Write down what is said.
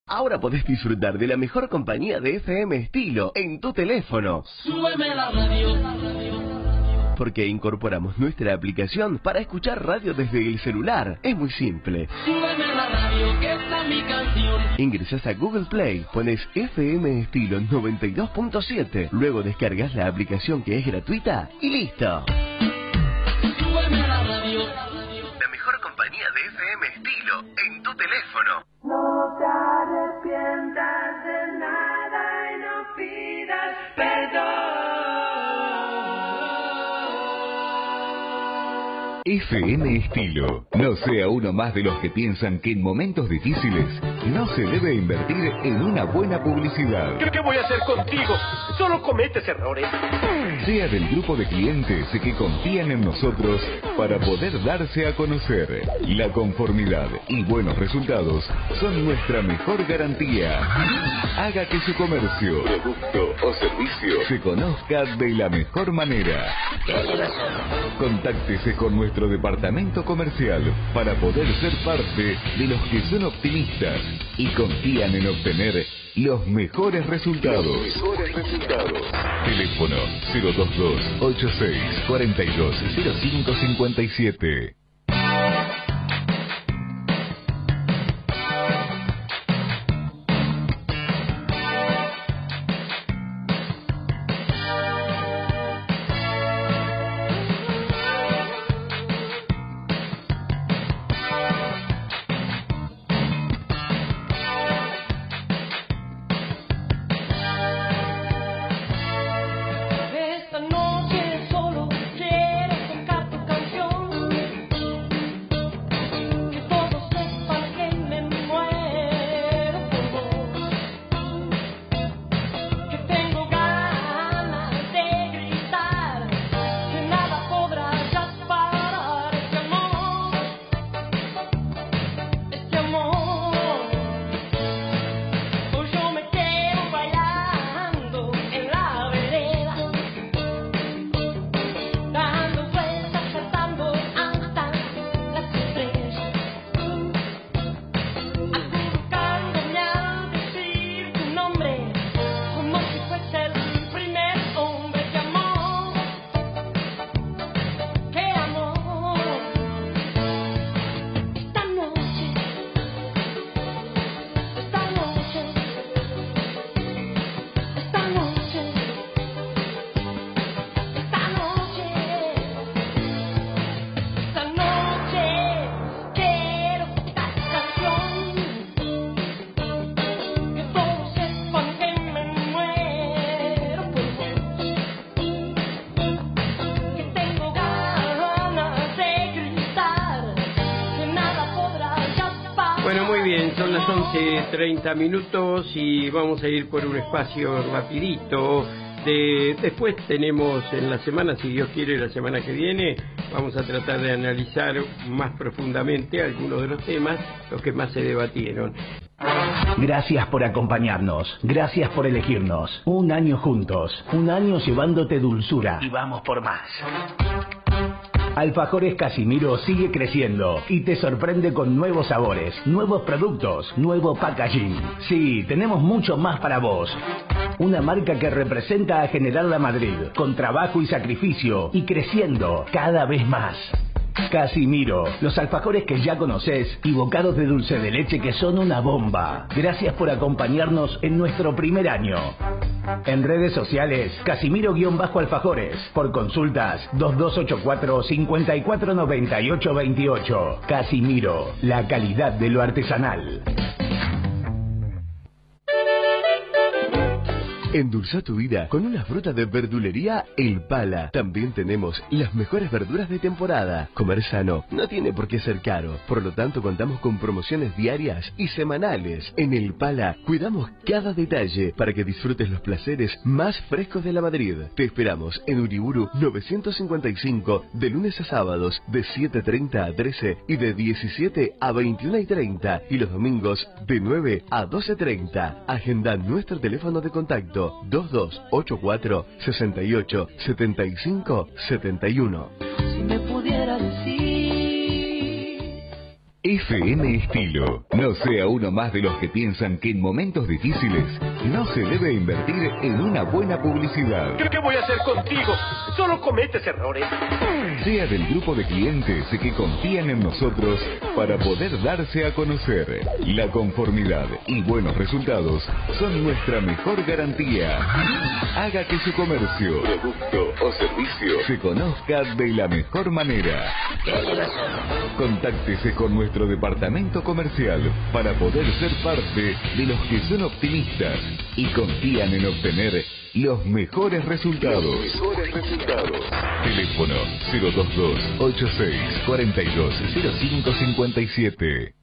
Ahora podés disfrutar de la mejor compañía de FM Estilo en tu teléfono. Súbeme la radio. Porque incorporamos nuestra aplicación para escuchar radio desde el celular. Es muy simple. Súbeme la radio, que esta es mi canción. Ingresás a Google Play, pones FM Estilo 92.7, luego descargas la aplicación que es gratuita y listo. Súbeme la radio. La mejor compañía de FM Estilo en tu teléfono. No te arrepientas de nada y no pidas perdón. FM Estilo. No sea uno más de los que piensan que en momentos difíciles no se debe invertir en una buena publicidad. ¿Qué voy a hacer contigo? Solo cometes errores. Sea del grupo de clientes que confían en nosotros para poder darse a conocer. La conformidad y buenos resultados son nuestra mejor garantía. Haga que su comercio, producto o servicio se conozca de la mejor manera. Contáctese con nuestro departamento comercial para poder ser parte de los que son optimistas y confían en obtener los mejores resultados. Teléfono 022-86-42-0557. Esta noche solo quiero tocar tu canción, que todos sepan que me muero por vos, que tengo ganas de gritar, que nada podrá ya parar este amor, este amor. Hoy yo me quedo bailando en la vereda, dando vueltas, cantando hasta las estrellas, acurrucándome al decir tu nombre, como si fuese el primer hombre que amó, que amó. Esta noche, esta noche, esta noche, esta noche, esta noche quiero tocar tu canción, que todos sepan que me muero por vos, que tengo ganas de gritar, que nada podrá ya parar. Bueno, muy bien, son las 11:30 y vamos a ir por un espacio rapidito. Después tenemos en la semana, si Dios quiere, la semana que viene, vamos a tratar de analizar más profundamente algunos de los temas, los que más se debatieron. Gracias por acompañarnos, gracias por elegirnos. Un año juntos, un año llevándote dulzura. Y vamos por más. Alfajores Casimiro sigue creciendo y te sorprende con nuevos sabores, nuevos productos, nuevo packaging. Sí, tenemos mucho más para vos. Una marca que representa a General La Madrid, con trabajo y sacrificio, y creciendo cada vez más. Casimiro, los alfajores que ya conocés y bocados de dulce de leche que son una bomba. Gracias por acompañarnos en nuestro primer año. En redes sociales, Casimiro-alfajores. Por consultas, 2284-549828. Casimiro, la calidad de lo artesanal. Endulza tu vida con una fruta de verdulería El Pala. También tenemos las mejores verduras de temporada. Comer sano no tiene por qué ser caro. Por lo tanto, contamos con promociones diarias y semanales. En El Pala cuidamos cada detalle para que disfrutes los placeres más frescos de la Madrid. Te esperamos en Uriburu 955 de lunes a sábados de 7:30 a 13 y de 17 a 21:30 y los domingos de 9 a 12:30. Agenda nuestro teléfono de contacto 2284 68 75 71. Si me pudiera decir FM Estilo. No sea uno más de los que piensan que en momentos difíciles no se debe invertir en una buena publicidad. ¿Qué voy a hacer contigo? Solo cometes errores. Sea del grupo de clientes que confían en nosotros para poder darse a conocer. La conformidad y buenos resultados son nuestra mejor garantía. Haga que su comercio, producto o servicio se conozca de la mejor manera. Contáctese con nuestro departamento comercial para poder ser parte de los que son optimistas y confían en obtener los mejores resultados. Teléfono 022 86 42 05 57.